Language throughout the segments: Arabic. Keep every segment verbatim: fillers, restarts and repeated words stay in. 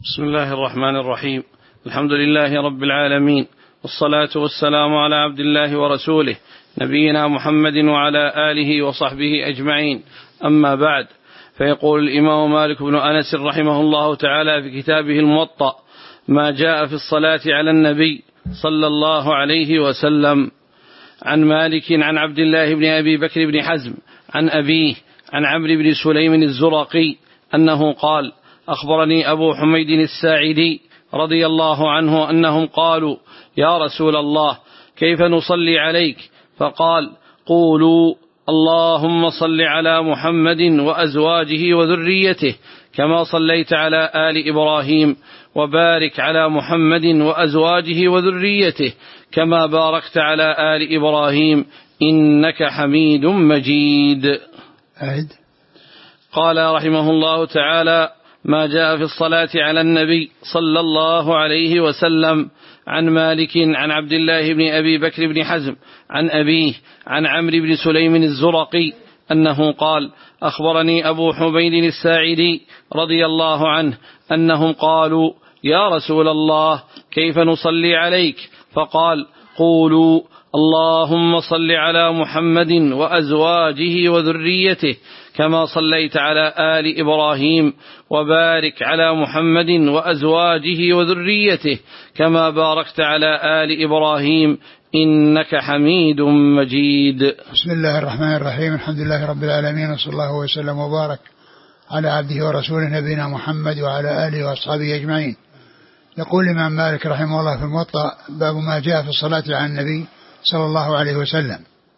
بسم الله الرحمن الرحيم. الحمد لله رب العالمين، والصلاة والسلام على عبد الله ورسوله نبينا محمد وعلى آله وصحبه أجمعين، أما بعد، فيقول الإمام مالك بن أنس رحمه الله تعالى في كتابه الموطأ: ما جاء في الصلاة على النبي صلى الله عليه وسلم. عن مالك عن عبد الله بن أبي بكر بن حزم عن أبيه عن عمرو بن سليم الزرقي أنه قال: أخبرني أبو حميد الساعدي رضي الله عنه أنهم قالوا: يا رسول الله، كيف نصلي عليك؟ فقال: قولوا: اللهم صل على محمد وأزواجه وذريته كما صليت على آل إبراهيم، وبارك على محمد وأزواجه وذريته كما باركت على آل إبراهيم، إنك حميد مجيد. أعد. قال رحمه الله تعالى: ما جاء في الصلاة على النبي صلى الله عليه وسلم. عن مالك عن عبد الله بن أبي بكر بن حزم عن أبيه عن عمرو بن سليم الزرقي أنه قال: أخبرني أبو حميد الساعدي رضي الله عنه أنهم قالوا: يا رسول الله، كيف نصلي عليك؟ فقال: قولوا: اللهم صل على محمد وأزواجه وذريته كما صليت على آل إبراهيم، وبارك على محمد وأزواجه وذريته كما باركت على آل إبراهيم، إنك حميد مجيد. بسم الله الرحمن الرحيم. الحمد لله رب العالمين، وصلى الله وسلم وبارك على عبده ورسوله نبينا محمد وعلى آله وأصحابه أجمعين. يقول الإمام مالك رحمه الله في الموطأ: باب ما جاء في الصلاة على النبي صلى الله عليه وسلم.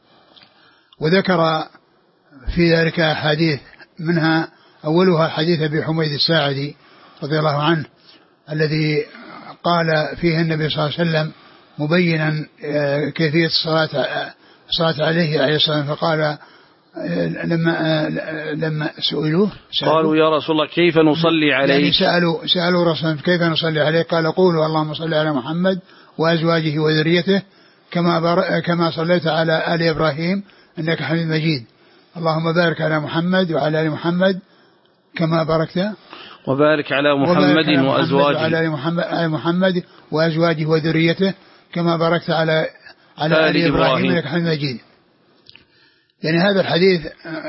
وذكر في ذلك أحاديث، منها أولها حديث أبي حميد الساعدي رضي الله عنه الذي قال فيه النبي صلى الله عليه وسلم مبينا كيفية الصلاة الصلاة عليه عليه الصلاة والسلام، فقال لما لما سئلوه قالوا: يا رسول الله، كيف نصلي عليك؟ يعني سألوا سألوا رسول كيف نصلي عليه؟ قال: قولوا: اللهم صل على محمد وأزواجه وذريته كما كما صليت على آل إبراهيم إنك حميد مجيد. اللهم بارك على محمد وعلى آل محمد كما باركت وبارك على محمد وأزواجه وعلى محمد, محمد وأزواجه وذريته كما باركت على على آل إبراهيم إنك حميد مجيد. يعني هذا الحديث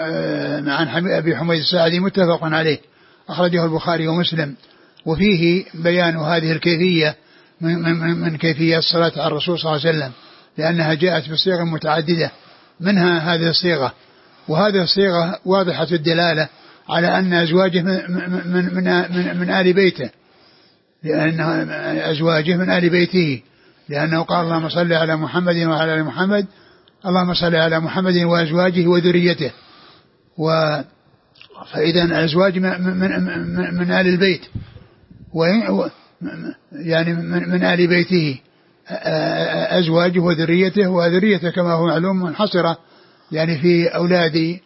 عن أبي حميد الساعدي متفق عليه، أخرجه البخاري ومسلم، وفيه بيان هذه الكيفية من, من, من كيفية الصلاة على الرسول صلى الله عليه وسلم، لأنها جاءت بصيغ متعددة، منها هذه الصيغة، وهذه الصيغة واضحة الدلالة على أن أزواجه من, من, من, من, من آل بيته، لأن أزواجه من آل بيته، لأنه قال: اللهم صل على محمد وعلى آل محمد، اللهم صل على محمد وأزواجه وذريته. فإذا أزواج من, من, من, من آل البيت، يعني من, من آل بيته أزواجه وذريته، وذريته كما هو معلوم منحصرة يعني في أولاد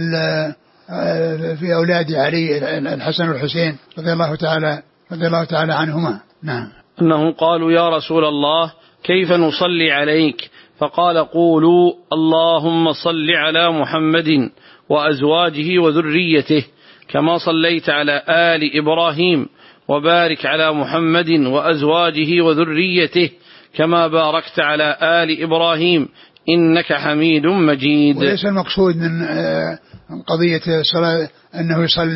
في أولاد علي الحسن والحسين رضي الله تعالى رضي الله تعالى عنهما. نعم. أنهم قالوا: يا رسول الله، كيف نصلي عليك؟ فقال: قولوا: اللهم صل على محمد وأزواجه وذريته كما صليت على آل إبراهيم، وبارك على محمد وأزواجه وذريته كما باركت على آل إبراهيم، إنك حميد مجيد. وليس المقصود من قضية الصلاة أنه يصلي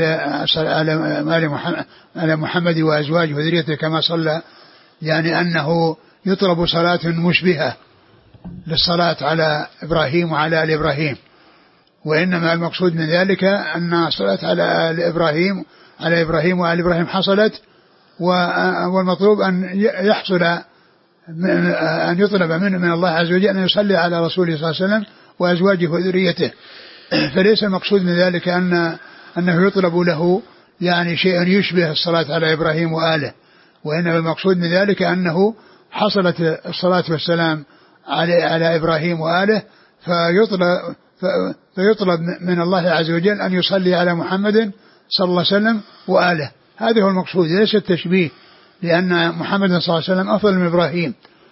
على محمد وأزواجه وذريته كما صلى، يعني أنه يطلب صلاة مشبهة للصلاة على إبراهيم وعلى آل إبراهيم، وإنما المقصود من ذلك أن الصلاة على آل إبراهيم على إبراهيم وآل إبراهيم حصلت، والمطلوب أن يحصل أن يطلب منه من الله عز وجل أن يصلي على رسوله صلى الله عليه وسلم وأزواجه وذريته. فليس المقصود من ذلك أن أنه يطلب له يعني شيء يشبه الصلاة على إبراهيم وآله، وإنما المقصود من ذلك أنه حصلت الصلاة والسلام على على إبراهيم وآله، فيطلب فيطلب من الله عز وجل أن يصلي على محمد صلى الله عليه وسلم وآله. هذا هو المقصود، ليس التشبيه، لأن محمد صلى الله عليه وسلم أفضل من إبراهيم.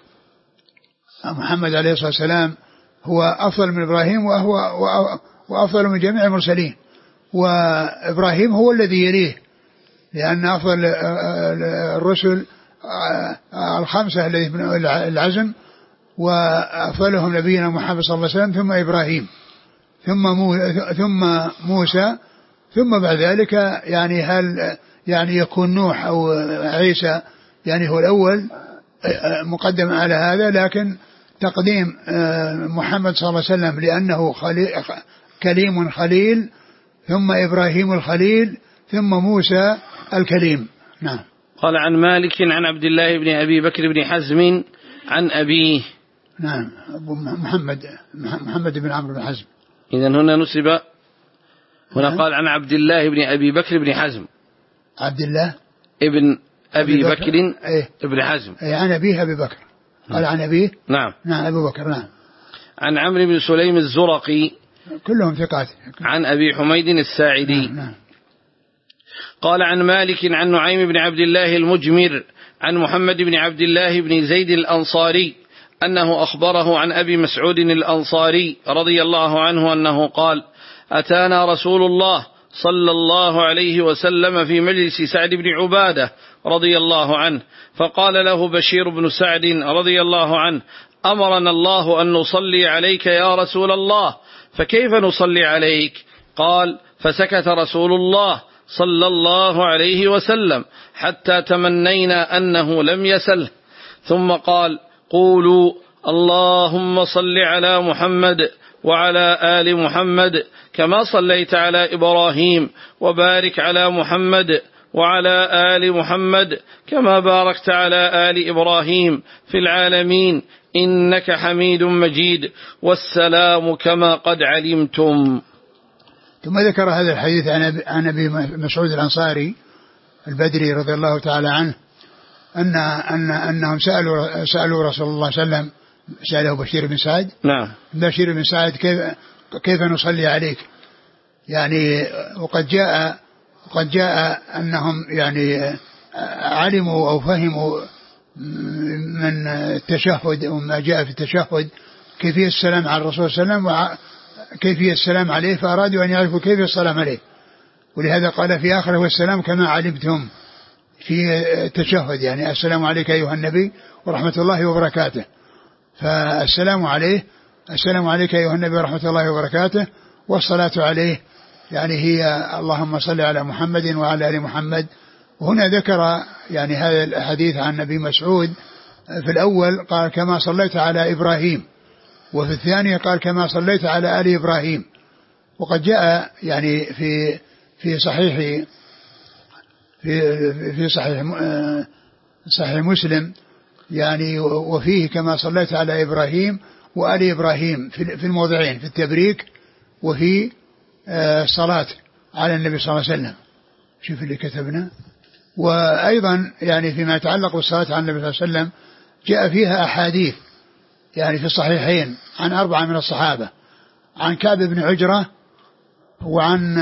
محمد عليه الصلاة والسلام هو أفضل من إبراهيم، وهو وأفضل من جميع المرسلين، وإبراهيم هو الذي يليه، لأن أفضل الرسل الخمسة الذين العزم، وأفضلهم نبينا محمد صلى الله عليه وسلم، ثم إبراهيم، ثم ثم موسى، ثم بعد ذلك يعني هل يعني يكون نوح أو عيسى يعني هو الأول مقدم على هذا، لكن تقديم محمد صلى الله عليه وسلم لأنه خليل كليم خليل، ثم إبراهيم الخليل، ثم موسى الكليم. نعم. قال عن مالك عن عبد الله بن أبي بكر بن حزم عن أبيه. نعم. أبو محمد محمد بن عمرو بن حزم. إذن هنا نسب، هنا نعم. قال عن عبد الله بن أبي بكر بن حزم. عبد الله ابن أبي بكر, بكر ايه؟ ابن حزم ايه عن أبيه أبي بكر. قال عن أبيه. نعم. نعم أبو بكر. نعم. عن عمرو بن سليم الزرقي كلهم ثقات. عن أبي حميد الساعدي. نعم. نعم. قال عن مالك عن نعيم بن عبد الله المجمر عن محمد بن عبد الله بن زيد الأنصاري أنه أخبره عن أبي مسعود الأنصاري رضي الله عنه أنه قال: أتانا رسول الله صلى الله عليه وسلم في مجلس سعد بن عبادة رضي الله عنه، فقال له بشير بن سعد رضي الله عنه: أمرنا الله أن نصلي عليك يا رسول الله، فكيف نصلي عليك؟ قال: فسكت رسول الله صلى الله عليه وسلم حتى تمنينا أنه لم يسله، ثم قال: قولوا اللهم صل على محمد وعلى آل محمد كما صليت على إبراهيم، وبارك على محمد وعلى آل محمد كما باركت على آل إبراهيم في العالمين إنك حميد مجيد، والسلام كما قد علمتم. ثم ذكر هذا الحديث عن أبي مسعود الأنصاري البدري رضي الله تعالى عنه أن أن أنهم سألوا سألوا رسول الله صلى الله عليه وسلم، سأله بشير بن سعد. نعم. بشير بن سعد كيف كيف نصلي عليك؟ يعني وقد جاء وقد جاء أنهم يعني علموا أو فهموا من التشهد وما جاء في التشهد كيفية السلام على الرسول صلى الله عليه وسلم وكيفية السلام عليه، فأرادوا أن يعرفوا كيف السلام عليه، ولهذا قال في آخره: والسلام كما علمتم، في التشهد يعني السلام عليك أيها النبي ورحمة الله وبركاته. فالسلام عليه السلام عليك أيها النبي ورحمة الله وبركاته، والصلاة عليه يعني هي اللهم صل على محمد وعلى آل محمد. وهنا ذكر يعني هذا الحديث عن نبي مسعود، في الأول قال كما صليت على إبراهيم، وفي الثانية قال كما صليت على آل إبراهيم. وقد جاء يعني في في صحيح في في صحيح صحيح مسلم يعني وفيه كما صليت على إبراهيم وآل إبراهيم في الموضعين، في التبريك وفي الصلاة على النبي صلى الله عليه وسلم. شوف اللي كتبنا. وأيضا يعني فيما يتعلق بالصلاة على النبي صلى الله عليه وسلم جاء فيها أحاديث يعني في الصحيحين عن أربعة من الصحابة، عن كعب بن عجرة وعن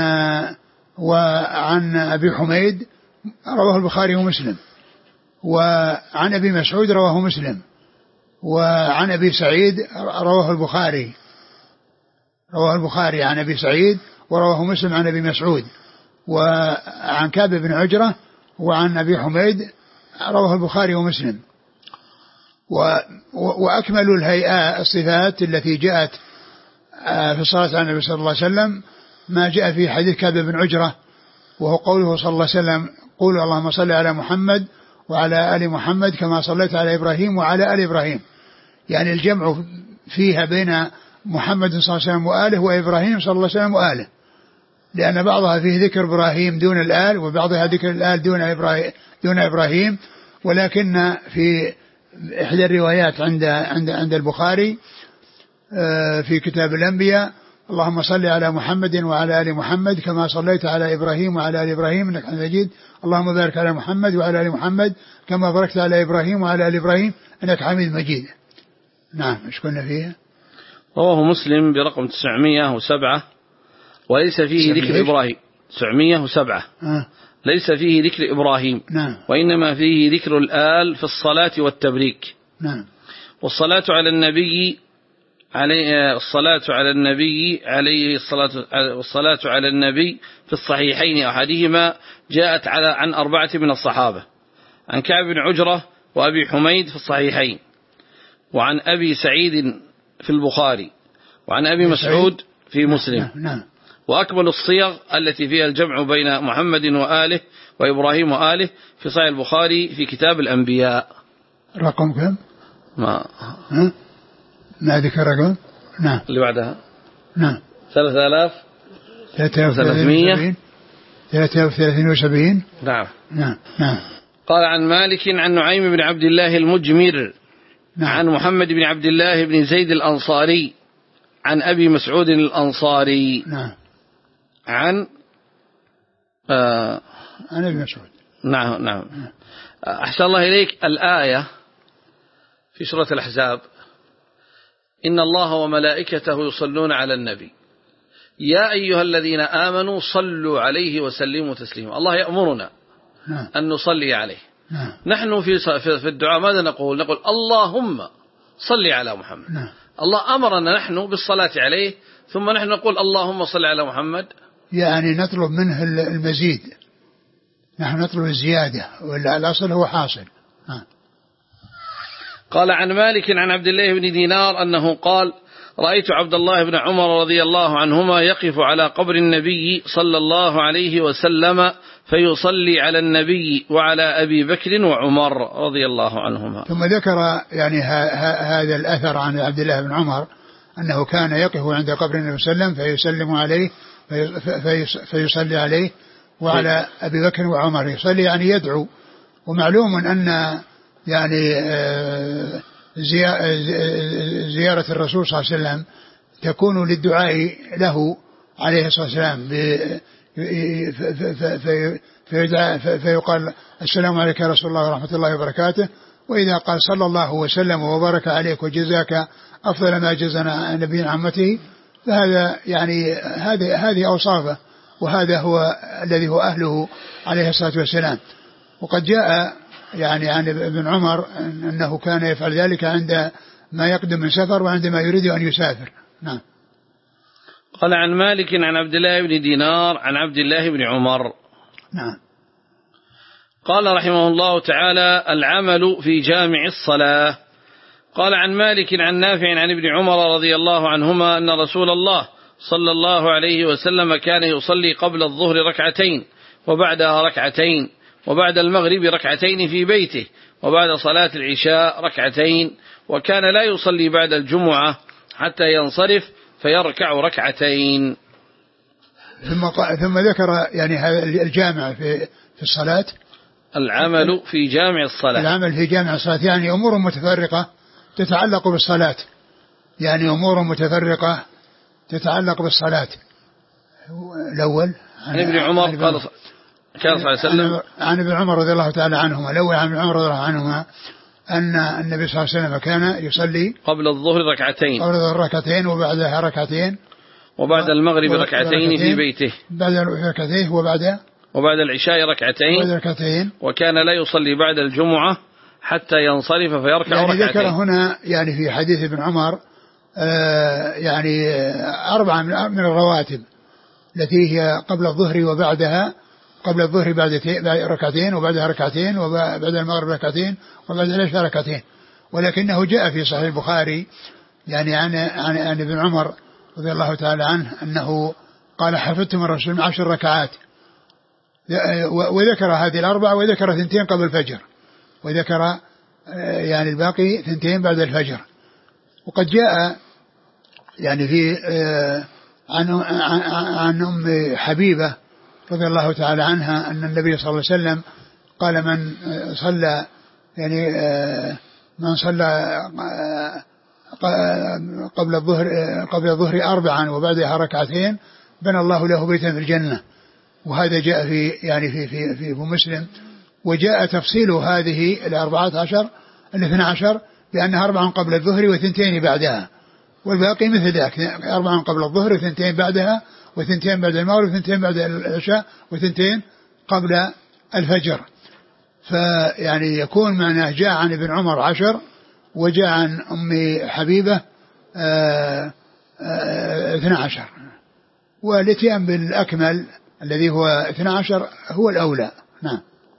وعن أبي حميد رواه البخاري ومسلم، وعن أبي مسعود رواه مسلم، وعن أبي سعيد رواه البخاري رواه البخاري عن أبي سعيد، ورواه مسلم عن أبي مسعود، وعن كعب بن عجرة وعن أبي حميد رواه البخاري ومسلم. وأكمل الهيئات الصفات التي جاءت في الصلاة على النبي صلى الله عليه وسلم ما جاء في حديث كعب بن عجرة، وهو قوله صلى الله عليه وسلم: قولوا اللهم صل على محمد وعلى آل محمد كما صليت على إبراهيم وعلى آل إبراهيم، يعني الجمع فيها بين محمد صلى الله عليه وسلم وآله وإبراهيم صلى الله عليه وسلم وآله، لأن بعضها فيه ذكر إبراهيم دون الآل، وبعضها ذكر الآل دون إبراهيم دون إبراهيم ولكن في إحدى الروايات عند عند عند البخاري في كتاب الأنبياء: اللهم صل على محمد وعلى آل محمد كما صليت على إبراهيم وعلى آل إبراهيم إنك حميد مجيد، اللهم بارك على محمد وعلى آل محمد كما باركت على إبراهيم وعلى آل إبراهيم إنك حميد مجيد. نعم. ايش كنا فيها؟ رواه مسلم برقم تسعمائة وسبعة وليس فيه ذكر إبراهيم. تسعمائة وسبعة آه. ليس فيه ذكر إبراهيم. نعم. وإنما فيه ذكر الآل في الصلاة والتبريك. نعم. والصلاة على النبي عليه الصلاة على النبي عليه الصلاة والصلاة على النبي في الصحيحين أحدهما جاءت على عن أربعة من الصحابة، عن كعب بن عجرة وأبي حميد في الصحيحين، وعن أبي سعيد في البخاري، وعن أبي مسعود في مسلم. نعم. وأكمل الصيغ التي فيها الجمع بين محمد وآله وإبراهيم وآله في صحيح البخاري في كتاب الأنبياء. رقم كم؟ ما ها؟ ما ذكر رقم؟ نعم. اللي بعدها نعم. ثلاثة آلاف ثلاثمية ثلاثة وثلاثين وسبعين. نعم. نعم. نعم. قال عن مالك عن نعيم بن عبد الله المجمر. نعم. عن محمد بن عبد الله بن زيد الأنصاري عن أبي مسعود الأنصاري. نعم. عن آه عن أبي مسعود. نعم. نعم. أحسن الله إليك. الآية في سورة الأحزاب: إن الله وملائكته يصلون على النبي يا أيها الذين آمنوا صلوا عليه وسلموا تسليما. الله يأمرنا نعم. أن نصلي عليه. نعم. نحن في في الدعاء ماذا نقول؟ نقول اللهم صل على محمد. نعم. الله أمرنا نحن بالصلاة عليه، ثم نحن نقول اللهم صل على محمد، يعني نطلب منه المزيد، نحن نطلب الزيادة، والأصل هو حاصل. نعم. قال عن مالك عن عبد الله بن دينار أنه قال: رأيت عبد الله بن عمر رضي الله عنهما يقف على قبر النبي صلى الله عليه وسلم فيصلي على النبي وعلى أبي بكر وعمر رضي الله عنهما. ثم ذكر يعني هذا الأثر عن عبد الله بن عمر أنه كان يقف عند قبر النبي صلى الله عليه وسلم فيسلم عليه فيصلي عليه وعلى أبي بكر وعمر، يصلي يعني يدعو. ومعلوم أن يعني زيارة الرسول صلى الله عليه وسلم تكون للدعاء له عليه الصلاة والسلام، فيقال السلام عليك يا رسول الله ورحمة الله وبركاته، وإذا قال صلى الله وسلم وبارك عليك وجزاك أفضل ما جزنا نبي عمته، فهذا يعني هذه هذه أوصافه، وهذا هو الذي هو أهله عليه الصلاة والسلام. وقد جاء يعني عن ابن عمر أنه كان يفعل ذلك عند ما يقدم من سفر وعندما يريد أن يسافر. نعم. قال عن مالك عن عبد الله بن دينار عن عبد الله بن عمر. نعم. قال رحمه الله تعالى: العمل في جامع الصلاة. قال عن مالك عن نافع عن ابن عمر رضي الله عنهما أن رسول الله صلى الله عليه وسلم كان يصلي قبل الظهر ركعتين وبعدها ركعتين وبعد المغرب ركعتين في بيته وبعد صلاة العشاء ركعتين، وكان لا يصلي بعد الجمعة حتى ينصرف فيركع ركعتين. ثم ثم ذكر يعني هذا الجامع في في الصلاة، العمل في جامع الصلاة، العمل في جامع الصلاة يعني أمور متفرقة تتعلق بالصلاة، يعني أمور متفرقة تتعلق بالصلاة. الأول عن ابن عمر قال كان صلى الله عليه وسلم عن ابن عمر رضي الله تعالى عنهما، الأول عن ابن عمر رضي الله عنهما أن النبي صلى الله عليه وسلم كان يصلي قبل الظهر ركعتين قبل الظهر ركعتين وبعدها ركعتين وبعد المغرب ركعتين في بيته بعد ركعتين وبعد وبعد العشاء ركعتين ركعتين وكان لا يصلي بعد الجمعة حتى ينصرف فيركع يعني ركعتين. ذكر هنا يعني في حديث ابن عمر آه يعني أربعة من الرواتب التي هي قبل الظهر وبعدها، قبل الظهر بعد ركعتين وبعدها ركعتين وبعد المغرب ركعتين وبعد العشاء ركعتين. ولكنه جاء في صحيح البخاري يعني عن عن, عن ابن عمر رضي الله تعالى عنه أنه قال: حفظت من رسول عشر ركعات، وذكر هذه الأربعة وذكر ثنتين قبل الفجر وذكر يعني الباقي ثنتين بعد الفجر. وقد جاء يعني في عن عن أم حبيبة رضي الله تعالى عنها أن النبي صلى الله عليه وسلم قال: من صلى يعني من صلى قبل الظهر قبل الظهر أربعا وبعدها ركعتين بنى الله له بيتا في الجنة. وهذا جاء في يعني في في في مسلم. وجاء تفصيل هذه الأربعة عشر الاثنى عشر بأنها أربعا قبل الظهر وثنتين بعدها، والباقي مثل ذلك: أربعا قبل الظهر وثنتين بعدها وثنتين بعد المغرب وثنتين بعد العشاء وثنتين قبل الفجر. فيعني يكون معناه جاء عن ابن عمر عشر وجاء عن أم حبيبة اثنا عشر، والاتيان بالأكمل الذي هو اثنا عشر هو الأولى. نعم.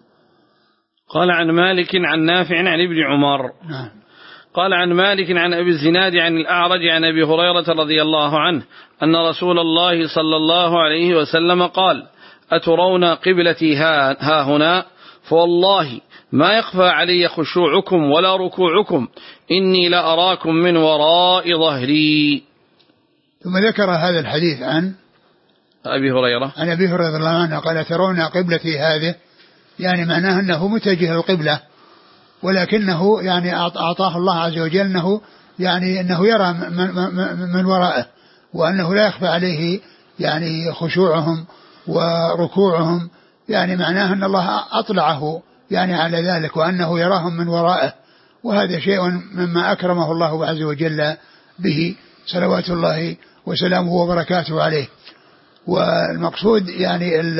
قال عن مالك عن نافع عن ابن عمر. نعم. قال عن مالك عن أبي الزناد عن الأعرج عن أبي هريرة رضي الله عنه أن رسول الله صلى الله عليه وسلم قال: أترون قبلتي ها, ها هنا؟ فوالله ما يخفى علي خشوعكم ولا ركوعكم، إني لأراكم من وراء ظهري. ثم ذكر هذا الحديث عن أبي هريرة عن أبي هريرة رضي الله عنه قال: ترون قبلتي هذه، يعني معناه أنه متجه القبلة، ولكنه يعني أعطاه الله عز وجل أنه يعني أنه يرى من, من, من ورائه، وأنه لا يخفى عليه يعني خشوعهم وركوعهم، يعني معناه أن الله أطلعه يعني على ذلك، وأنه يراهم من ورائه، وهذا شيء مما أكرمه الله عز وجل به صلوات الله وسلامه وبركاته عليه. والمقصود يعني أن,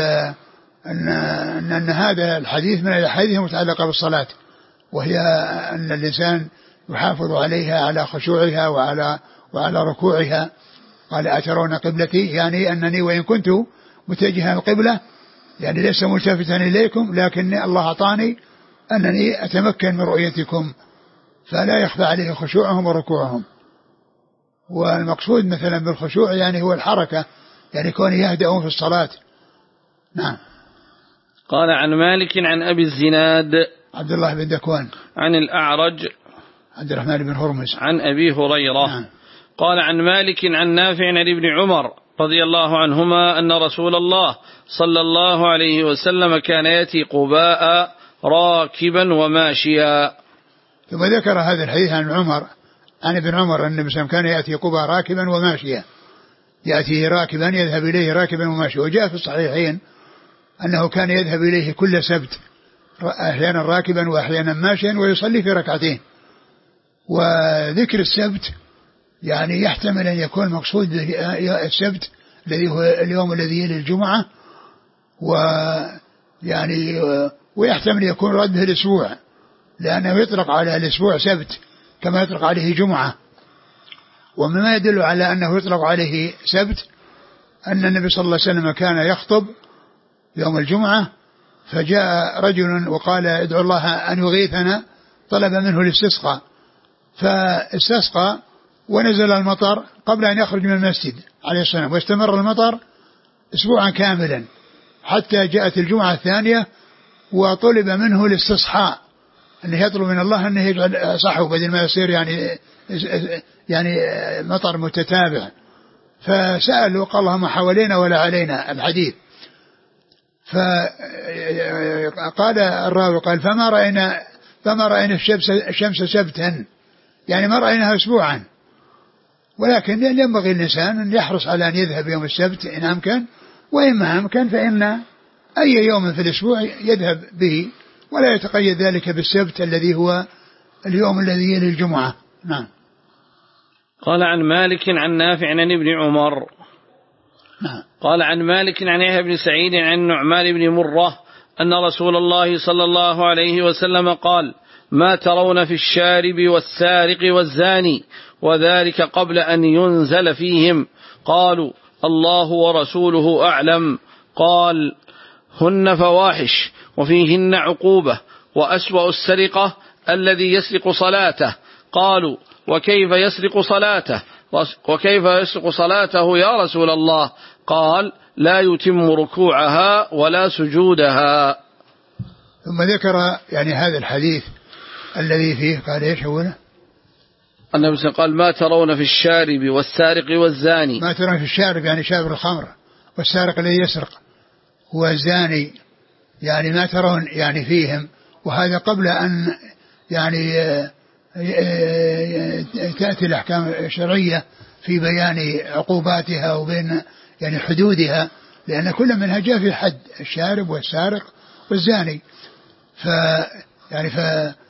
أن, أن هذا الحديث من الحديث المتعلقة بالصلاة، وهي أن الإنسان يحافظ عليها على خشوعها وعلى, وعلى ركوعها. قال: أترون قبلتي، يعني أنني وإن كنت متجها القبلة يعني ليس ملتفتا إليكم، لكن الله أعطاني أنني أتمكن من رؤيتكم، فلا يخفى عليه خشوعهم وركوعهم. والمقصود مثلا بالخشوع يعني هو الحركة، يعني كونه يهدأون في الصلاة. نعم. قال عن مالك عن أبي الزناد عبد الله بن ذكوان عن الأعرج عبد الرحمن بن هرمز عن أبي هريرة. نعم. قال عن مالك عن نافع عن ابن عمر رضي الله عنهما أن رسول الله صلى الله عليه وسلم كان يأتي قباء راكبا وماشيا. ثم ذكر هذا الحديث عن عمر عن ابن عمر أن النبي صلى الله عليه وسلم كان يأتي قباء راكبا وماشيا، يأتي راكبا يذهب إليه راكبا وماشيا. وجاء في الصحيحين أنه كان يذهب إليه كل سبت، أحيانا راكبا وأحيانا ماشيا، ويصلي في ركعتين. وذكر السبت يعني يحتمل أن يكون مقصود السبت الذي هو اليوم الذي يلي الجمعة، ويعني ويحتمل يكون رده الأسبوع، لأنه يطلق على الأسبوع سبت كما يطلق عليه جمعة. ومما يدل على أنه يطلق عليه سبت أن النبي صلى الله عليه وسلم كان يخطب يوم الجمعة، فجاء رجل وقال: ادعو الله أن يغيثنا، طلب منه الاستسقاء، فاستسقى ونزل المطر قبل أن يخرج من المسجد عليه الصلاة والسلام، واستمر المطر أسبوعا كاملا حتى جاءت الجمعة الثانية، وطلب منه الاستصحاء، أنه يطلب من الله أنه يجعل صحو بدل ما يصير يعني يعني مطر متتابع. فسألوا قال: اللهم حوالينا ولا علينا، الحديث. فقال الراوي قال: فما رأينا فما رأينا الشمس, الشمس سبتا، يعني ما رأيناها أسبوعا، ولكن ينبغي الإنسان أن يحرص على أن يذهب يوم السبت إن أمكن، وإما أمكن فإن أي يوم في الأسبوع يذهب به، ولا يتقيد ذلك بالسبت الذي هو اليوم الذي يلي الجمعة. نعم. قال عن مالك عن نافع عن ابن عمر. نعم. قال عن مالك عن يحيى بن سعيد عن نعمان بن مرة أن رسول الله صلى الله عليه وسلم قال: ما ترون في الشارب والسارق والزاني، وذلك قبل أن ينزل فيهم. قالوا: الله ورسوله أعلم. قال: هن فواحش وفيهن عقوبة، وأسوأ السرقة الذي يسرق صلاته. قالوا: وكيف يسرق صلاته وكيف يسرق صلاته يا رسول الله؟ قال: لا يتم ركوعها ولا سجودها. ثم ذكر يعني هذا الحديث الذي فيه قال ايش هو؟ النبي قال: ما ترون في الشارب والسارق والزاني. ما ترون في الشارب يعني شارب الخمر، والسارق الذي يسرق، والزاني يعني ما ترون يعني فيهم. وهذا قبل أن يعني تأتي الأحكام الشرعية في بيان عقوباتها وبين يعني حدودها، لأن كل منها جاء في حد الشارب والسارق والزاني. ف يعني ف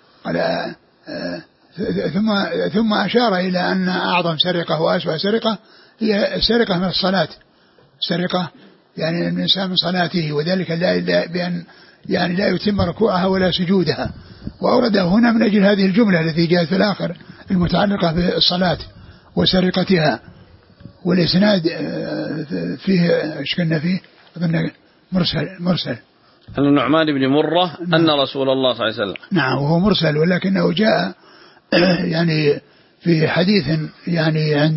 ثم ثم أشار إلى أن أعظم سرقة وأسوأ سرقة هي السرقة من الصلاة، سرقة يعني الإنسان من صلاته، وذلك لا بأن يعني لا يتم ركوعها ولا سجودها. وأورده هنا من أجل هذه الجملة التي جاءت في الآخر المتعلقة بالصلاة، وسرقتها. والإسناد فيه ايش كنا فيه أظن مرسل مرسل عن النعمان بن مرة أن رسول الله صلى الله عليه وسلم. نعم وهو مرسل ولكنه جاء يعني في حديث يعني عند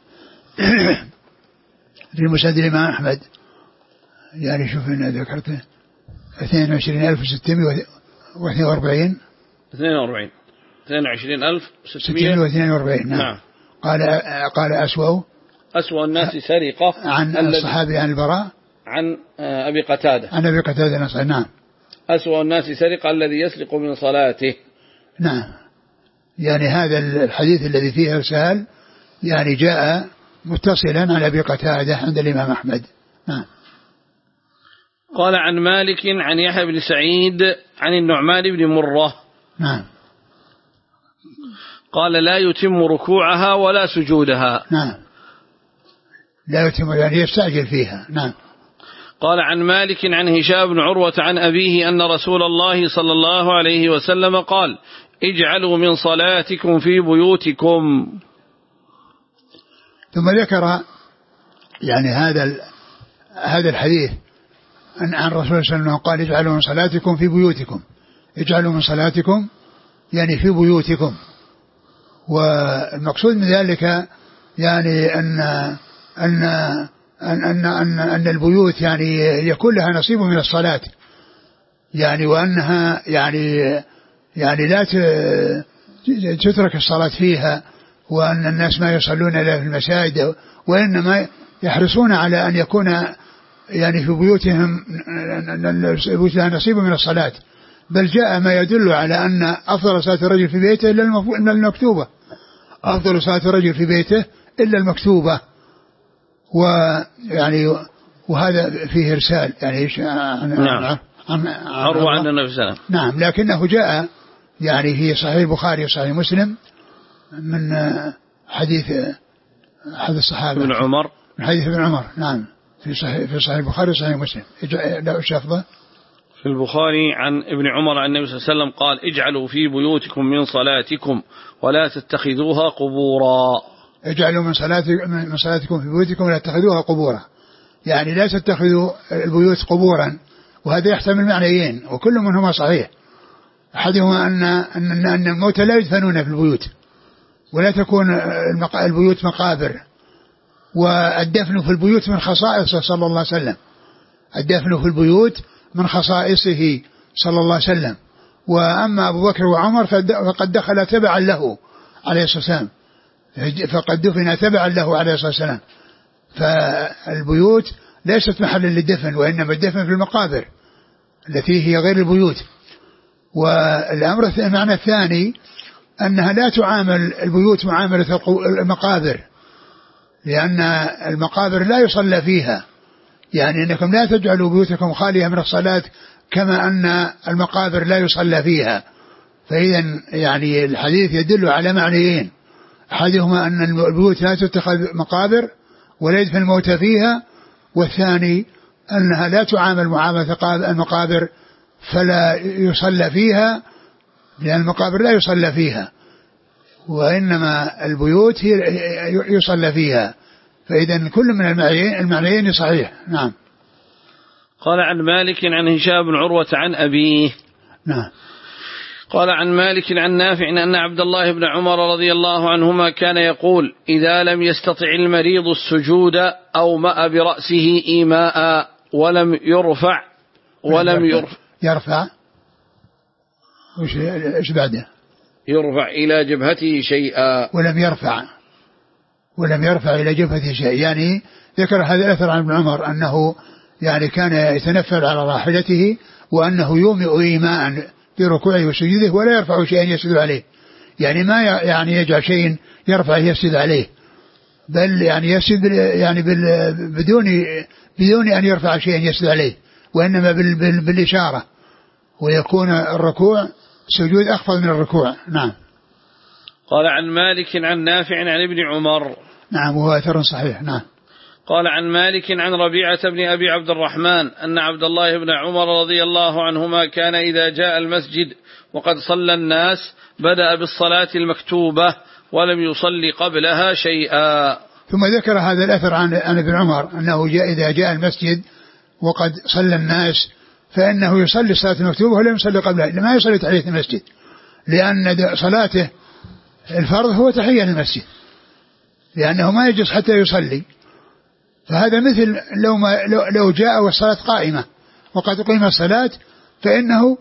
في مسند الإمام أحمد يعني شوف أنا ذكرته اثنين وعشرين ألف وستمائة واثنين وأربعين اثنين وأربعين اثنين وعشرين ألف وستمائة واثنين وأربعين. نعم. نعم. قال قال أسوأ أسوأ الناس سرقة عن الصحابي عن البراء عن أبي قتادة عن أبي قتادة. نعم. أسوأ الناس سرقة الذي يسرق من صلاته. نعم. يعني هذا الحديث الذي فيه إرسال يعني جاء متصلا عن أبي قتادة عند الإمام أحمد. نعم. قال عن مالك عن يحيى بن سعيد عن النعمان بن مرة. نعم. قال لا يتم ركوعها ولا سجودها. نعم. لا يتم يعني يستعجل فيها. نعم. قال عن مالك عن هشام بن عروة عن أبيه أن رسول الله صلى الله عليه وسلم قال اجعلوا من صلاتكم في بيوتكم. ثم ذكر يعني هذا هذا الحديث عن رسول الله صلى الله عليه وسلم قال اجعلوا من صلاتكم في بيوتكم. اجعلوا من صلاتكم يعني في بيوتكم. والمقصود من ذلك يعني أن أن أن أن أن, أن البيوت يعني يكون لها نصيب من الصلاة يعني وأنها يعني يعني لا تترك الصلاة فيها وأن الناس ما يصلون إلا في المساجد وإنما يحرصون على أن يكون يعني في بيوتهم البيوت لها نصيب من الصلاة. بل جاء ما يدل على أن أفضل صلاة الرجل في بيته إلا المكتوبة. أفضل صلاة الرجل في بيته إلا المكتوبة. ويعني وهذا فيه إرسال يعني إيش عن نعم. عن عروة عن النبي صلى الله عليه وسلم. نعم. لكنه جاء يعني في صحيح البخاري وصحيح مسلم من حديث أحد الصحابة ابن عمر من حديث ابن عمر. نعم. في صحيح في صحيح البخاري وصحيح مسلم. لا أشافه في البخاري عن ابن عمر عن النبي صلى الله عليه وسلم قال اجعلوا في بيوتكم من صلاتكم ولا تتخذوها قبورا. اجعلوا من صلاتكم من صلاتكم في بيوتكم ولا تتخذوها قبورا يعني لا تتخذوا البيوت قبورا. وهذا يحتمل معنيين وكل منهما صحيح. أحدهما أن أن أن الموتى لا يدفنون في البيوت ولا تكون البيوت مقابر. والدفن في البيوت من خصائصه صلى الله عليه وسلم. الدفن في البيوت من خصائصه صلى الله عليه وسلم. وأما أبو بكر وعمر فقد دخل تبعا له عليه الصلاة والسلام فقد دفن تبعا له عليه الصلاة والسلام. فالبيوت ليست محل للدفن وإنما الدفن في المقابر التي هي غير البيوت. والأمر المعنى الثاني أنها لا تعامل البيوت معاملة المقابر لأن المقابر لا يصلى فيها. يعني أنكم لا تجعلوا بيوتكم خالية من الصلاة كما أن المقابر لا يصلى فيها. فإذا يعني الحديث يدل على معنيين. أحدهما أن البيوت لا تتخذ مقابر ولا يدفن الموتى فيها. والثاني أنها لا تعامل معاملة المقابر فلا يصلى فيها لأن المقابر لا يصلى فيها وإنما البيوت هي يصلى فيها. فإذا كل من المعنيين المعنيين صحيح. نعم. قال عن مالك عن هشام بن عروة عن أبيه. نعم. قال عن مالك عن نافع أن عبد الله بن عمر رضي الله عنهما كان يقول إذا لم يستطع المريض السجود أومأ برأسه إيماء ولم يرفع ولم يرفع يرفع وش بعده يرفع إلى جبهته شيئا ولم يرفع ولم يرفع إلى جبهته شيئا. يعني ذكر هذا الأثر عن ابن عمر أنه يعني كان يتنفل على راحلته وأنه يومئ إيماء في ركوعه وسجوده ولا يرفع شيئا يسجد عليه. يعني ما يعني يجعل شيء يرفع يسجد عليه بل يعني يسجد يعني بدون بدون أن يرفع شيئا يسجد عليه وإنما بال بال بالإشارة ويكون الركوع سجود أخفض من الركوع. نعم. قال عن مالك عن نافع عن ابن عمر. نعم وهو أثر صحيح. نعم. قال عن مالك عن ربيعة بن أبي عبد الرحمن أن عبد الله بن عمر رضي الله عنهما كان إذا جاء المسجد وقد صلى الناس بدأ بالصلاة المكتوبة ولم يصلي قبلها شيئا. ثم ذكر هذا الأثر عن عن ابن عمر أنه جاء إذا جاء المسجد وقد صلى الناس فإنه يصلي الصلاة المكتوبة ولا يصلي قبلها، ما يصلي تحية المسجد، لأن صلاته الفرض هو تحية المسجد، لأنه ما يجلس حتى يصلي. فهذا مثل لو, ما لو جاء والصلاة قائمة وقد قيم الصلاة، فإنه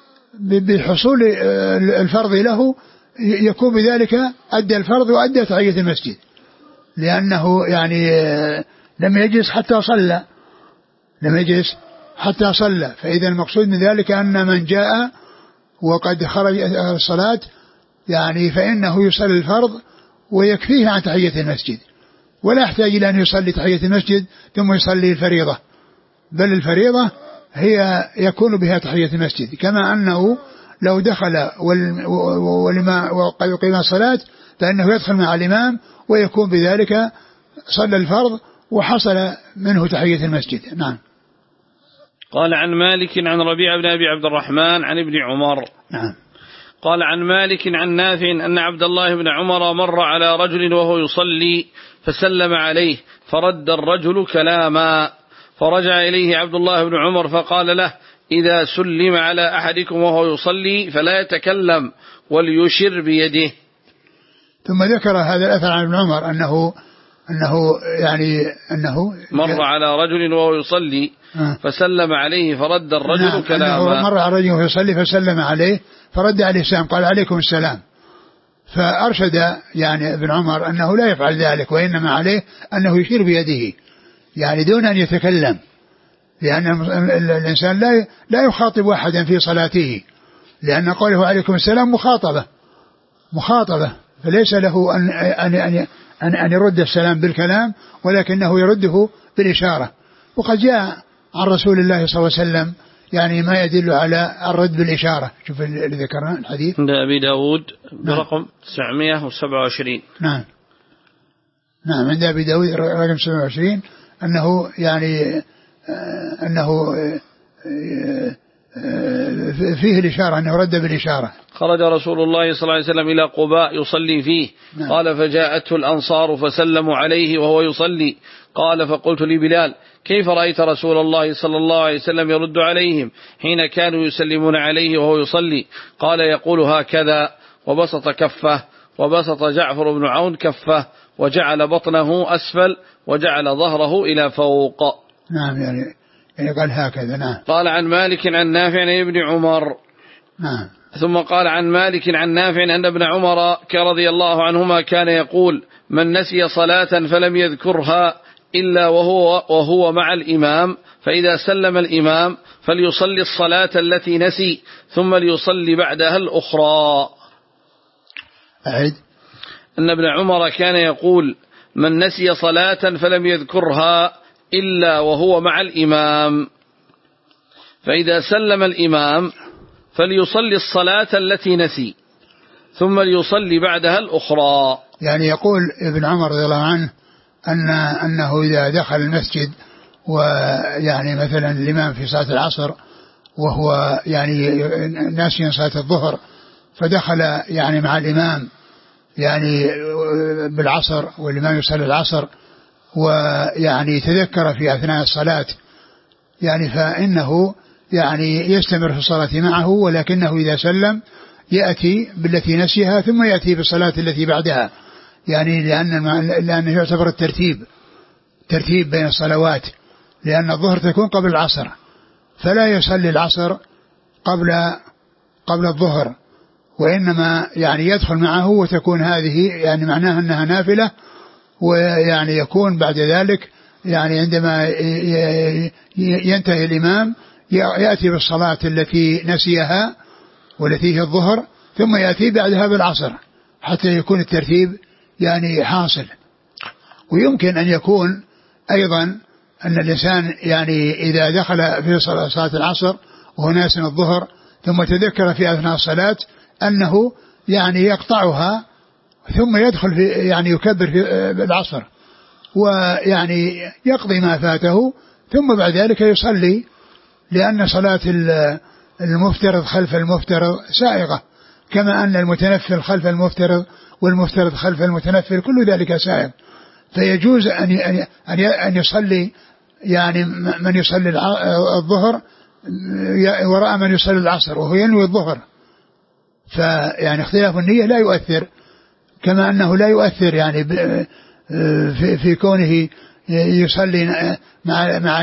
بحصول الفرض له يكون بذلك أدى الفرض وأدى تحية المسجد، لأنه يعني لم يجلس حتى صلى لم يجلس حتى صلى. فإذا المقصود من ذلك أن من جاء وقد خرج الصلاة يعني فإنه يصلي الفرض ويكفيه عن تحية المسجد، ولا يحتاج إلى أن يصلي تحية المسجد ثم يصلي الفريضة، بل الفريضة هي يكون بها تحية المسجد. كما أنه لو دخل والإمام وقد قيم الصلاة فإنه يدخل مع الإمام ويكون بذلك صلى الفرض وحصل منه تحية المسجد. نعم. قال عن مالك عن ربيع بن أبي عبد الرحمن عن ابن عمر. نعم. قال عن مالك عن نافع أن عبد الله بن عمر مر على رجل وهو يصلي فسلم عليه فرد الرجل كلاما، فرجع إليه عبد الله بن عمر فقال له: إذا سلم على أحدكم وهو يصلي فلا يتكلم وليشر بيده. ثم ذكر هذا الأثر عن ابن عمر أنه أنه يعني أنه مر على رجل وهو يصلي فسلم عليه فرد الرجل نعم كلاما. مر على رجل وهو يصلي فسلم عليه فرد عليه السلام، قال: عليكم السلام. فأرشد يعني ابن عمر أنه لا يفعل ذلك، وإنما عليه أنه يشير بيده يعني دون أن يتكلم، لأن الإنسان لا لا يخاطب أحدا في صلاته، لأن قوله عليكم السلام مخاطبة مخاطبة فليس له أن أن أن أن, أن يرد السلام بالكلام، ولكنه يرده بالإشارة. وقد جاء عن رسول الله صلى الله عليه وسلم يعني ما يدل على الرد بالإشارة. شوف اللي ذكرنا الحديث عند أبي داود برقم تسعمائة وسبعة وعشرين. نعم نعم عند أبي داود رقم سبعة وعشرين أنه يعني أنه فيه الإشارة، أنه رد بالإشارة. خرج رسول الله صلى الله عليه وسلم إلى قباء يصلي فيه. نعم. قال: فجاءته الأنصار فسلموا عليه وهو يصلي. قال: فقلت لبلال: كيف رأيت رسول الله صلى الله عليه وسلم يرد عليهم حين كانوا يسلمون عليه وهو يصلي؟ قال: يقول هكذا، وبسط كفه، وبسط جعفر بن عون كفه، وجعل بطنه أسفل، وجعل ظهره إلى فوق. نعم يعني يعني قال هكذا. نعم. قال عن مالك عن نافع عن ابن عمر. نعم. ثم قال عن مالك عن نافع أن ابن عمر رضي الله عنهما كان يقول: من نسي صلاة فلم يذكرها إلا وهو, وهو مع الإمام، فإذا سلم الإمام فليصلي الصلاة التي نسي ثم ليصلي بعدها الأخرى. أعد. أن ابن عمر كان يقول: من نسي صلاة فلم يذكرها إلا وهو مع الإمام، فإذا سلم الإمام فليصلي الصلاة التي نسي ثم ليصلي بعدها الأخرى. يعني يقول ابن عمر رضي الله عنه أن أنه إذا دخل المسجد ويعني مثلا الإمام في صلاة العصر وهو يعني ناسيا صلاة الظهر، فدخل يعني مع الإمام يعني بالعصر والإمام يصلي العصر، ويعني تذكر في أثناء الصلاة يعني فإنه يعني يستمر في الصلاة معه، ولكنه إذا سلم يأتي بالتي نسيها ثم يأتي بالصلاة التي بعدها، يعني لأن لأنه يعتبر الترتيب ترتيب بين الصلوات، لأن الظهر تكون قبل العصر فلا يصلي العصر قبل قبل الظهر، وإنما يعني يدخل معه وتكون هذه يعني معناها أنها نافلة، ويعني يكون بعد ذلك يعني عندما ينتهي الإمام يأتي بالصلاة التي نسيها والتي هي الظهر ثم يأتي بعدها بالعصر حتى يكون الترتيب يعني حاصل. ويمكن أن يكون أيضا أن الإنسان يعني إذا دخل في صلاة العصر وهو ناسي الظهر ثم تذكر في أثناء الصلاة أنه يعني يقطعها ثم يدخل في يعني يكبر في العصر ويعني يقضي ما فاته ثم بعد ذلك يصلي، لأن صلاة المفترض خلف المفترض سائغة، كما أن المتنفل خلف المفترض والمفترض خلف المتنفل كل ذلك سائغ. فيجوز أن أن يصلي يعني من يصلي الظهر وراء من يصلي العصر وهو ينوي الظهر، فيعني اختلاف النية لا يؤثر، كما أنه لا يؤثر يعني في في كونه يصلي مع مع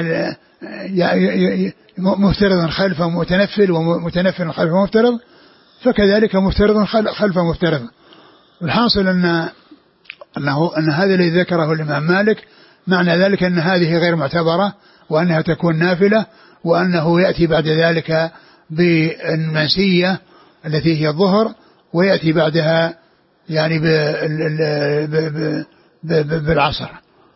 مفترضا خلف متنفل ومتنفل خلف مفترض، فكذلك مفترض خلف مفترض. الحاصل أن أنه أن هذا الذي ذكره الإمام مالك معنى ذلك أن هذه غير معتبرة وأنها تكون نافلة، وأنه يأتي بعد ذلك بالمنسية التي هي الظهر، ويأتي بعدها يعني بالعصر.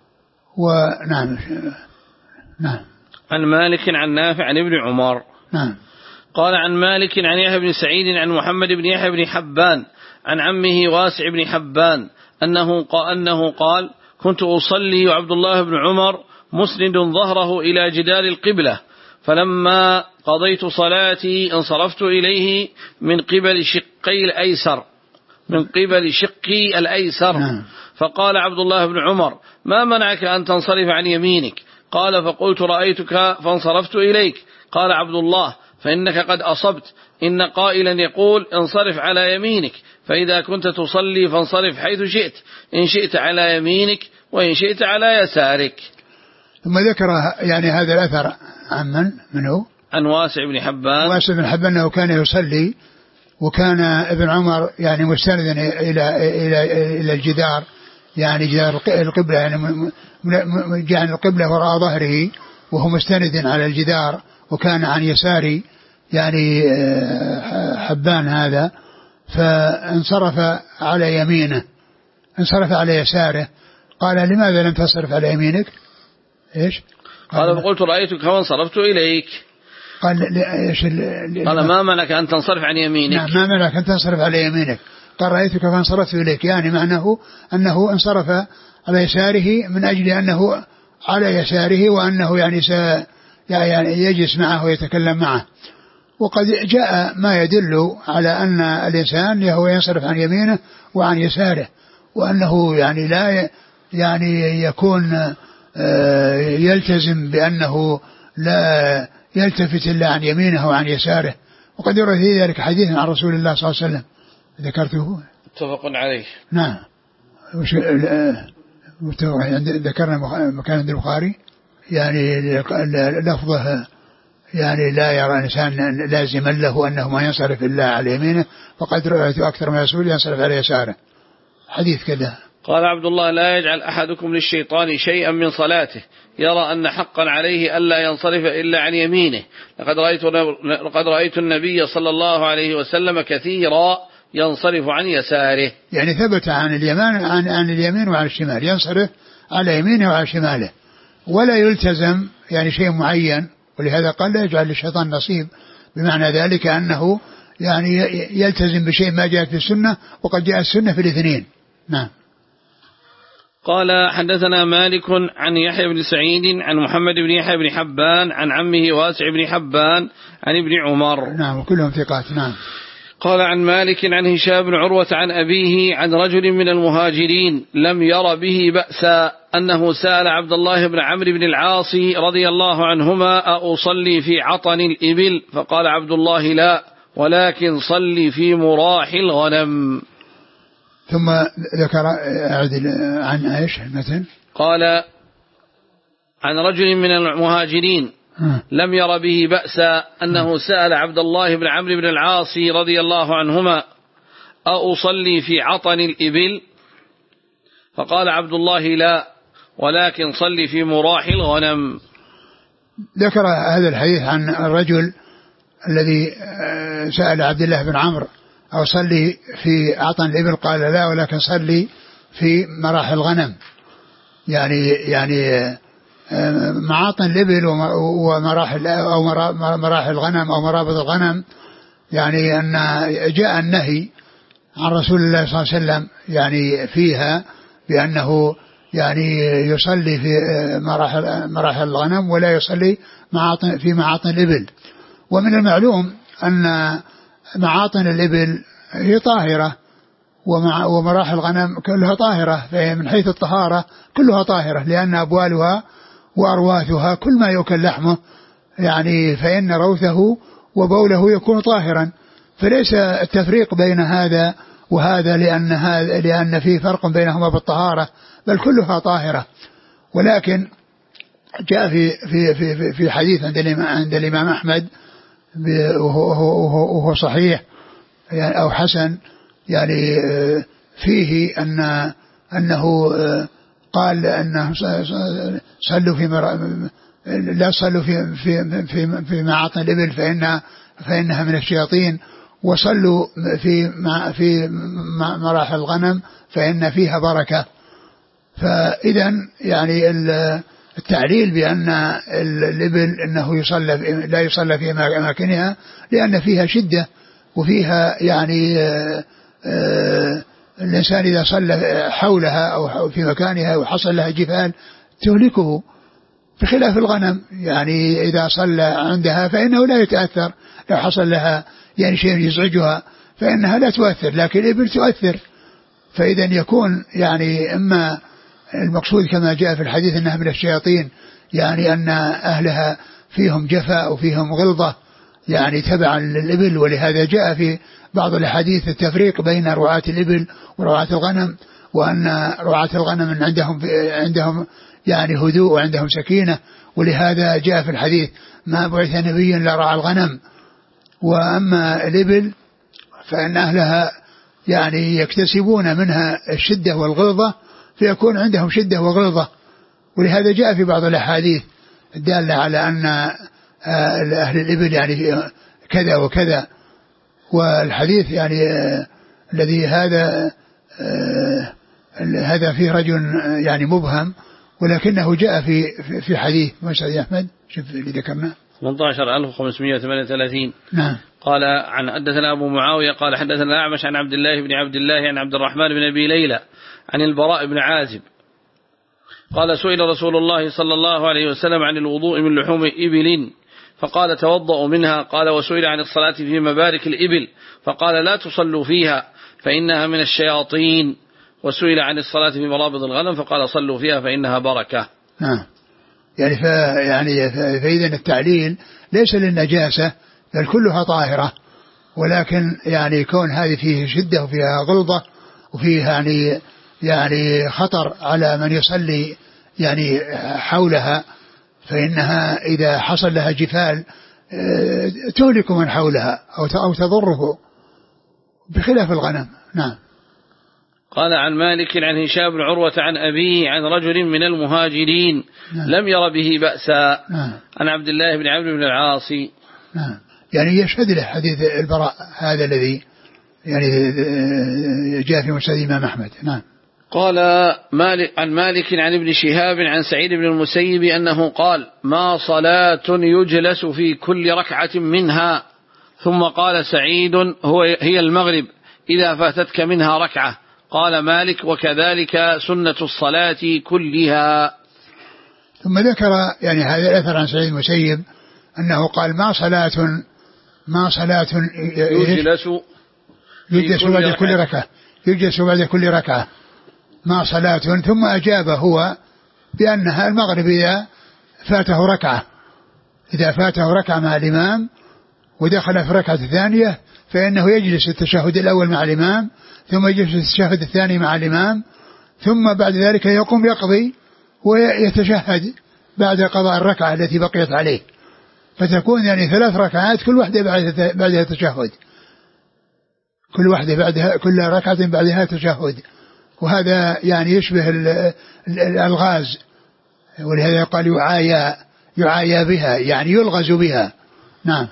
ونعم نعم. عن مالك عن نافع عن ابن عمر. نعم. قال عن مالك عن يحيى بن سعيد عن محمد بن يحيى بن حبان عن عمه واسع بن حبان أنه قال, أنه قال كنت أصلي وعبد الله بن عمر مسند ظهره إلى جدار القبلة، فلما قضيت صلاتي انصرفت إليه من قبل شقي الأيسر من قبل شقي الأيسر فقال عبد الله بن عمر ما منعك أن تنصرف عن يمينك؟ قال فقلت رأيتك فانصرفت إليك. قال عبد الله فإنك قد أصبت، إن قائلا يقول انصرف على يمينك، فإذا كنت تصلي فانصرف حيث شئت، إن شئت على يمينك وإن شئت على يسارك. ثم ذكر يعني هذا الأثر عن من منه؟ عن واسع بن حبان. واسع بن حبان أنه كان يصلي وكان ابن عمر يعني مستندا إلى إلى إلى الجدار، يعني جدار القبلة، يعني جعل القبلة وراء ظهره وهو مستند على الجدار، وكان عن يساري يعني حبان هذا، فانصرف على يمينه انصرف على يساره. قال لماذا لم تصرف على يمينك؟ ايش؟ قال فقلت رأيتك وانصرفت إليك. قال ايش؟ قال ما منعك أن تنصرف عن يمينك؟ نعم ما منعك أن تنصرف على يمينك. قال رأيتك فانصرفت إليك، يعني معناه أنه انصرف على يساره من أجل أنه على يساره، وأنه يعني س يعني يجلس معه ويتكلم معه. وقد جاء ما يدل على أن الإنسان هو ينصرف عن يمينه وعن يساره، وأنه يعني لا يعني يكون يلتزم بأنه لا يلتفت إلا عن يمينه وعن يساره. وقد يرى في ذلك حديث عن رسول الله صلى الله عليه وسلم ذكرته. متفق عليه. نعم. ذكرنا مكان عند البخاري يعني لفظه يعني لا يرى إنسان لازما له أنه ما ينصرف إلا على يمينه، فقد رأيت أكثر من رسول ينصرف على يساره، حديث كذا. قال عبد الله لا يجعل أحدكم للشيطان شيئا من صلاته يرى أن حقا عليه ألا ينصرف إلا عن يمينه، لقد رأيت, لقد رأيت النبي صلى الله عليه وسلم كثيرا ينصرف عن يساره. يعني ثبت عن اليمين عن, عن اليمين وعن الشمال، ينصرف على يمينه وعلى شماله، ولا يلتزم يعني شيء معين. ولهذا قال لا يجعل للشيطان نصيب، بمعنى ذلك أنه يعني يلتزم بشيء ما جاءت في السنة، وقد جاء السنة في الاثنين. نعم. قال حدثنا مالك عن يحيى بن سعيد عن محمد بن يحيى بن حبان عن عمه واسع بن حبان عن ابن عمر. نعم وكلهم ثقات. نعم. قال عن مالك عن هشام بن عروة عن أبيه عن رجل من المهاجرين لم ير به بأسا أنه سأل عبد الله بن عمرو بن العاص رضي الله عنهما أصلي في عطن الإبل؟ فقال عبد الله لا، ولكن صلي في مراح الغنم. ثم ذكر عن ايش مثلا؟ قال عن رجل من المهاجرين لم ير به بأسا أنه سأل عبد الله بن عمرو بن العاص رضي الله عنهما أصلي في عطن الإبل؟ فقال عبد الله لا، ولكن صلي في مراح الغنم. ذكر هذا الحديث عن الرجل الذي سأل عبد الله بن عمرو أو صلي في عطن الإبل، قال لا، ولكن صلي في مراح الغنم. يعني يعني معاطن الإبل ومراح أو مراح الغنم أو مرابط الغنم، يعني أن جاء النهي عن رسول الله صلى الله عليه وسلم يعني فيها بأنه يعني يصلي في مراح مراح الغنم ولا يصلي معاطن في معاطن الإبل. ومن المعلوم أن معاطن الإبل هي طاهرة، ومع ومراحل الغنم كلها طاهرة، فهي من حيث الطهارة كلها طاهرة، لأن أبوالها وأرواثها كل ما يؤكل لحمه يعني فإن روثه وبوله يكون طاهرا، فليس التفريق بين هذا وهذا لأن هذا لأن في فرق بينهما بالطهارة، بل كلها طاهرة. ولكن جاء في في في في حديث عند الإمام عند الإمام أحمد وهو, وهو صحيح يعني أو حسن، يعني فيه أن أنه قال أنه صلوا في لا صلوا في في في في معاطن الإبل فإنها فإنها من الشياطين، وصلوا في في مراحل الغنم فإن فيها بركة. فإذا يعني التعليل بأن الإبل أنه يصلى لا يصلى في أماكنها لأن فيها شدة وفيها يعني آآ آآ الإنسان إذا صلى حولها أو في مكانها وحصل لها جفال تهلكه، بخلاف الغنم يعني إذا صلى عندها فإنه لا يتأثر، لو حصل لها يعني شيء يزعجها فإنها لا تؤثر، لكن الإبل تؤثر. فإذا يكون يعني إما المقصود كما جاء في الحديث أنها من الشياطين، يعني أن أهلها فيهم جفاء وفيهم غلظة يعني تبعا للإبل، ولهذا جاء في بعض الحديث التفريق بين رعاة الإبل ورعاة الغنم، وأن رعاة الغنم عندهم عندهم يعني هدوء وعندهم سكينة، ولهذا جاء في الحديث ما بعث نبي إلا رعى الغنم. وأما الإبل فإن أهلها يعني يكتسبون منها الشدة والغلظة، فيكون عندهم شدة وغلظة، ولهذا جاء في بعض الأحاديث الدالة على أن أهل الإبل يعني كذا وكذا. والحديث يعني الذي هذا هذا فيه رجل يعني مبهم، ولكنه جاء في في حديث موسى أحمد شوف اللي ذكرناه ثمانية عشر ألف وخمسمائة وثمانية وثلاثين. نعم. قال عن حدثنا أبو معاوية قال حدثنا الأعمش عن عبد الله بن عبد الله عن عبد الرحمن بن أبي ليلى عن البراء بن عازب قال سئل رسول الله صلى الله عليه وسلم عن الوضوء من لحوم إبل فقال توضأوا منها. قال وسئل عن الصلاة في مبارك الإبل فقال لا تصلوا فيها فإنها من الشياطين. وسئل عن الصلاة في مرابض الغنم فقال صلوا فيها فإنها بركة. نعم. يعني ف يعني فإذا التعليل ليس للنجاسة بل كلها طاهرة، ولكن يعني كون هذه فيه شدة وفيها غلظة وفيها يعني يعني خطر على من يصلي يعني حولها، فإنها إذا حصل لها جفال تهلك من حولها أو تضره بخلاف الغنم. نعم. قال عن مالك عن هشام بن عروة عن أبيه عن رجل من المهاجرين نعم. لم ير به بأسا نعم. عن عبد الله بن عمرو بن العاص. نعم. يعني يشهد له حديث البراء هذا الذي يعني جاء في مسند الإمام أحمد. نعم. قال مالك عن مالك عن ابن شهاب عن سعيد بن المسيب أنه قال ما صلاة يجلس في كل ركعة منها. ثم قال سعيد هو هي المغرب إذا فاتتك منها ركعة. قال مالك وكذلك سنة الصلاة كلها. ثم ذكر يعني هذا الأثر عن سعيد المسيب أنه قال ما صلاة ما صلاة يجلس يجلس بعد كل ركعة يجلس بعد كل ركعة ما صلاة. ثم أجاب هو بأنها المغرب إذا فاته ركعة إذا فاته ركعة مع الإمام ودخل في ركعة الثانية فإنه يجلس التشهد الأول مع الإمام ثم يجلس التشهد الثاني مع الإمام ثم بعد ذلك يقوم يقضي ويتشهد بعد قضاء الركعة التي بقيت عليه، فتكون يعني ثلاث ركعات كل واحدة بعدها تشهد، كل واحدة بعدها كل ركعة بعدها تشهد، وهذا يعني يشبه الألغاز، ولهذا يقال يعايا يعايا بها يعني يلغز بها. نعم.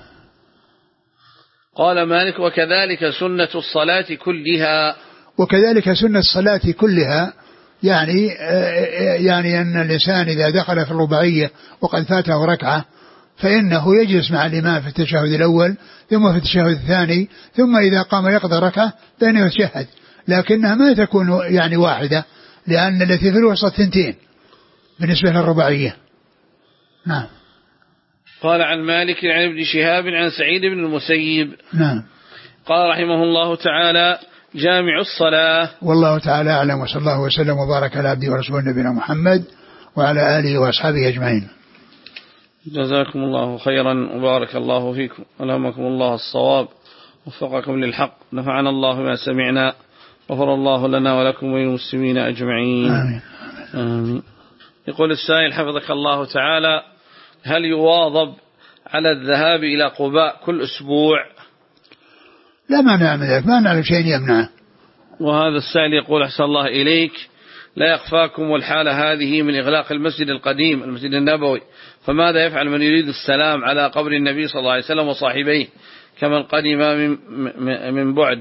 قال مالك وكذلك سنة الصلاة كلها. وكذلك سنة الصلاة كلها يعني يعني أن الإنسان إذا دخل في الرباعية وقد فاته ركعة فإنه يجلس مع الإمام في التشهد الأول ثم في التشهد الثاني ثم إذا قام يقضي ركعة فإنه يتشهد، لكنها ما تكون يعني واحدة لأن التي في الوسط ثنتين بالنسبة للرباعية. نعم. قال عن مالك عن ابن شهاب عن سعيد بن المسيب نعم قال رحمه الله تعالى: جامع الصلاة. والله تعالى أعلم، وصلى الله وسلم وبارك على عبده ورسوله نبينا محمد وعلى آله وأصحابه أجمعين. جزاكم الله خيرا وبارك الله فيكم، ألهمكم الله الصواب، وفقكم للحق، نفعنا الله ما سمعنا، غفر الله لنا ولكم وللمسلمين أجمعين. آمين. آمين. يقول السائل حفظك الله تعالى: هل يواظب على الذهاب إلى قباء كل أسبوع؟ لا، ما نعمل ذلك، ما نعلم شيء يمنعه. وهذا السائل يقول: أحسن الله إليك، لا يخفاكم والحالة هذه من إغلاق المسجد القديم المسجد النبوي، فماذا يفعل من يريد السلام على قبر النبي صلى الله عليه وسلم وصاحبيه كمن قدم من, من بعد؟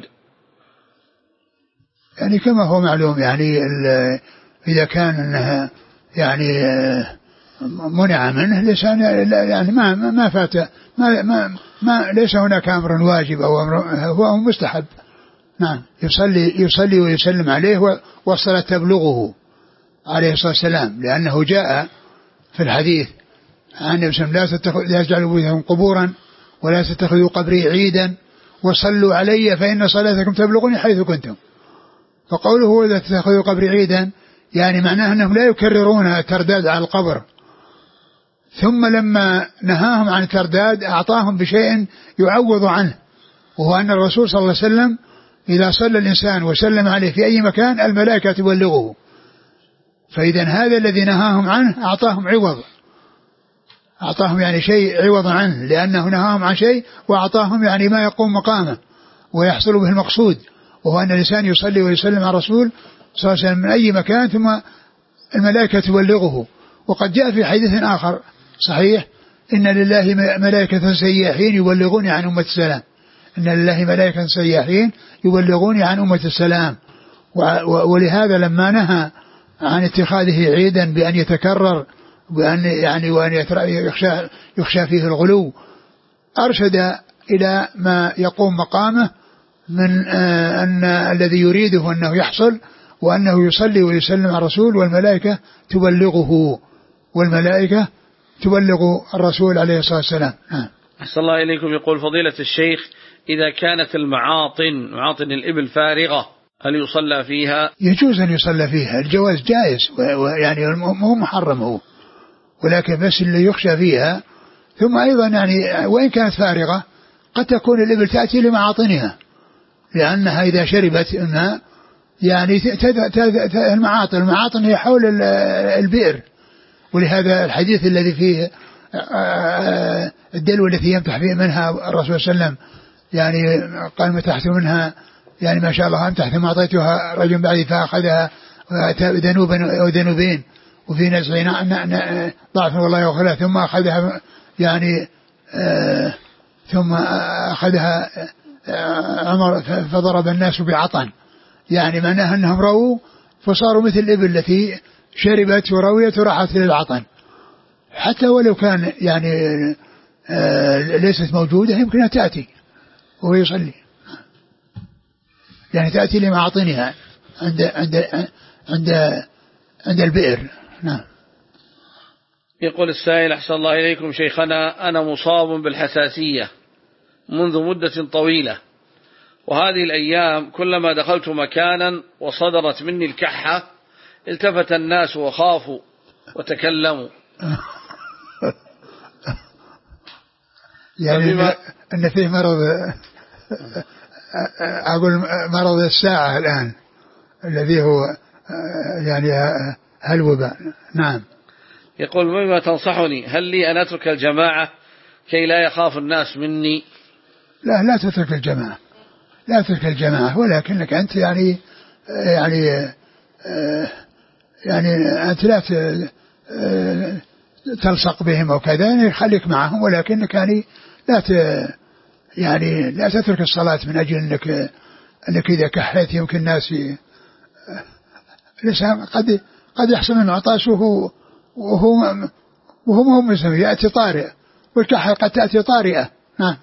يعني كما هو معلوم، يعني إذا كان أنها يعني منع منه ليس يعني ما ما فات ما ما, ما ليس هناك أمر واجب أو أمر، هو مستحب. نعم، يصلي يصلي ويسلم عليه، والصلاة تبلغه عليه الصلاة والسلام، لأنه جاء في الحديث عن النبي صلى الله عليه وسلم: لا تجعلوا بيوتكم قبورا ولا تتخذوا قبري عيدا وصلوا علي فإن صلاتكم تبلغني حيث كنتم. فقوله لا تتخذوا قبري عيدا يعني معناه أنهم لا يكررون الترداد على القبر، ثم لما نهاهم عن الترداد أعطاهم بشيء يعوض عنه، وهو أن الرسول صلى الله عليه وسلم إذا صلى الإنسان وسلم عليه في أي مكان الملائكة تبلغه، فإذا هذا الذي نهاهم عنه أعطاهم عوض، أعطاهم يعني شيء عوض عنه، لأنه نهاهم عن شيء وأعطاهم يعني ما يقوم مقامه ويحصل به المقصود، وهو أن الإنسان يصلي ويسلم على الرسول صلى الله عليه وسلم من أي مكان ثم الملائكة تبلغه. وقد جاء في حديث آخر صحيح: إن لله ملائكة سياحين يبلغوني عن أمة السلام، إن لله ملائكة سياحين يبلغوني عن أمة السلام. ولهذا لما نهى عن اتخاذه عيدا بأن يتكرر وأن يعني وأن يخشى, يخشى فيه الغلو، أرشد إلى ما يقوم مقامه من آه أن الذي يريده أنه يحصل، وأنه يصلي ويسلم على الرسول والملائكة تبلغه، والملائكة تبلغ الرسول عليه الصلاة والسلام. أحسن الله إليكم. يقول فضيلة الشيخ: إذا كانت المعاطن معاطن الإبل فارغة هل يصلى فيها؟ يجوز أن يصلى فيها، الجواز جائز، ويعني مو محرم هو، ولكن بس اللي يخشى فيها. ثم أيضا يعني وإن كانت فارغة قد تكون الإبل تأتي لمعاطنها، لأنها إذا شربت الماء يعني المعاطن المعاطن هي حول البئر، ولهذا الحديث الذي فيه الدلو التي يمتح فيه منها الرسول صلى الله عليه وسلم، يعني قال متحت منها يعني ما شاء الله امتح ثم أعطيتها رجل بعدي فأخذها ذنوبا أو ذنوبين، وفي نزعنا ضعف والله يغفرها، ثم أخذها يعني آه ثم أخذها آه عمر فضرب الناس بعطن، يعني معناها أنهم رووا فصاروا مثل الإبل التي شربت ورويت وراحت للعطن، حتى ولو كان يعني آه ليست موجودة يمكنها تأتي وهو يصلي، يعني تأتي لمعاطنها عند عند عند عند البئر. نعم. يقول السائل: أحسن الله إليكم شيخنا، أنا مصاب بالحساسية منذ مدة طويلة، وهذه الأيام كلما دخلت مكانا وصدرت مني الكحة التفت الناس وخافوا وتكلموا. يعني فبما... أن فيه مرض، أقول مرض الساعة الآن الذي هو يعني هالوباء. نعم. يقول: بما تنصحني، هل لي أن أترك الجماعة كي لا يخاف الناس مني؟ لا لا تترك الجماعة، لا تترك الجماعة، ولكنك أنت يعني يعني يعني أنت لا تلصق بهم أو كذا، يعني خليك معهم، ولكنك يعني لا يعني لا تترك الصلاة من أجل أنك أنك إذا كحيت يمكن الناس الإنسان قد قد يحصل من عطاش وهو وهو وهو مهم مسلم يأتي طارئ، والكحة قد تأتي طارئة. نعم.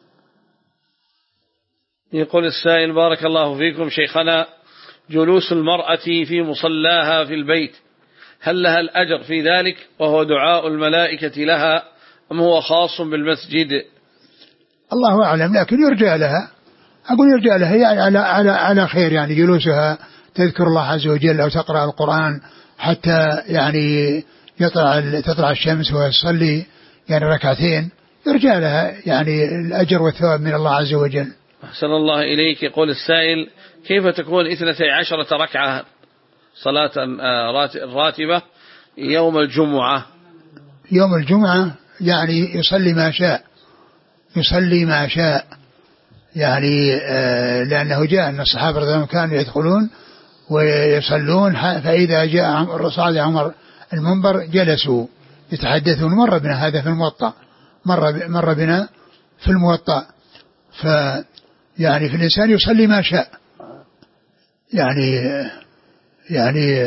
يقول السائل: بارك الله فيكم شيخنا، جلوس المرأة في مصلاها في البيت هل لها الأجر في ذلك وهو دعاء الملائكة لها أم هو خاص بالمسجد؟ الله أعلم، لكن يرجى لها أقول يرجع لها يعني على على على خير، يعني جلوسها تذكر الله عز وجل أو تقرأ القرآن حتى يعني يطلع تطلع الشمس ويصلي يعني ركعتين، يرجع لها يعني الأجر والثواب من الله عز وجل. أحسن الله إليك. يقول السائل: كيف تكون اثنتي عشرة ركعة صلاة راتبة يوم الجمعة؟ يوم الجمعة يعني يصلي ما شاء، يصلي ما شاء يعني آه لأنه جاء أن الصحابة رضي الله عنهم كانوا يدخلون ويصلون، فإذا جاء صعد عمر المنبر جلسوا يتحدثون. مر بنا هذا في الموطأ، مر مر بنا في الموطأ. ف يعني في الإنسان يصلي ما شاء، يعني يعني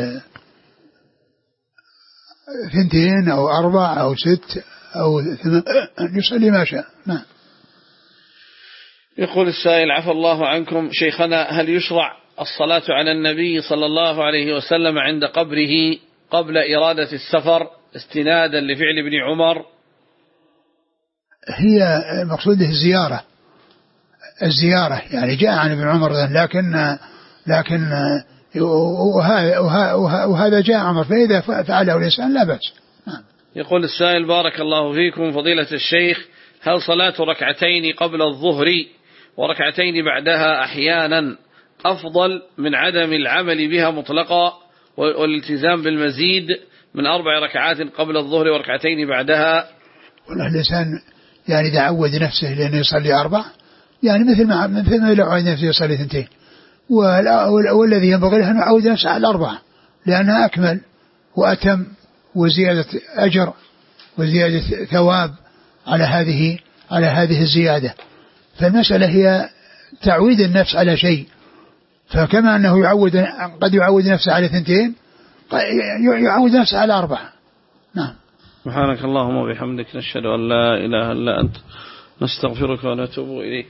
ثنتين أو أربع أو ست أو ثمان، يصلي ما شاء. نعم. يقول السائل: عفى الله عنكم شيخنا، هل يشرع الصلاة على النبي صلى الله عليه وسلم عند قبره قبل إرادة السفر استنادا لفعل ابن عمر؟ هي مقصوده الزيارة، الزيارة يعني جاء عن ابن عمر، لكن لكن وهذا, وهذا جاء عمر، فإذا فعله الإنسان لا بأس. يقول السائل: بارك الله فيكم فضيلة الشيخ، هل صلاة ركعتين قبل الظهر وركعتين بعدها أحيانا أفضل من عدم العمل بها مطلقا والالتزام بالمزيد من أربع ركعات قبل الظهر وركعتين بعدها؟ والله الإنسان يعني إذا عود نفسه لأنه يصلي أربع، يعني مثل ما مثل ما لو عود نفسه يصلي ثنتين، والذي ينبغي له أن يعود نفسه على الأربعة لأنها أكمل وأتم وزيادة أجر وزيادة ثواب على هذه على هذه الزيادة. فالمسألة هي تعويد النفس على شيء، فكما أنه يعود قد يعود نفسه على ثنتين يعود نفسه على أربعة. نعم. سبحانك اللهم وبحمدك، نشهد أن لا إله إلا أنت، نستغفرك ونتوب إليك.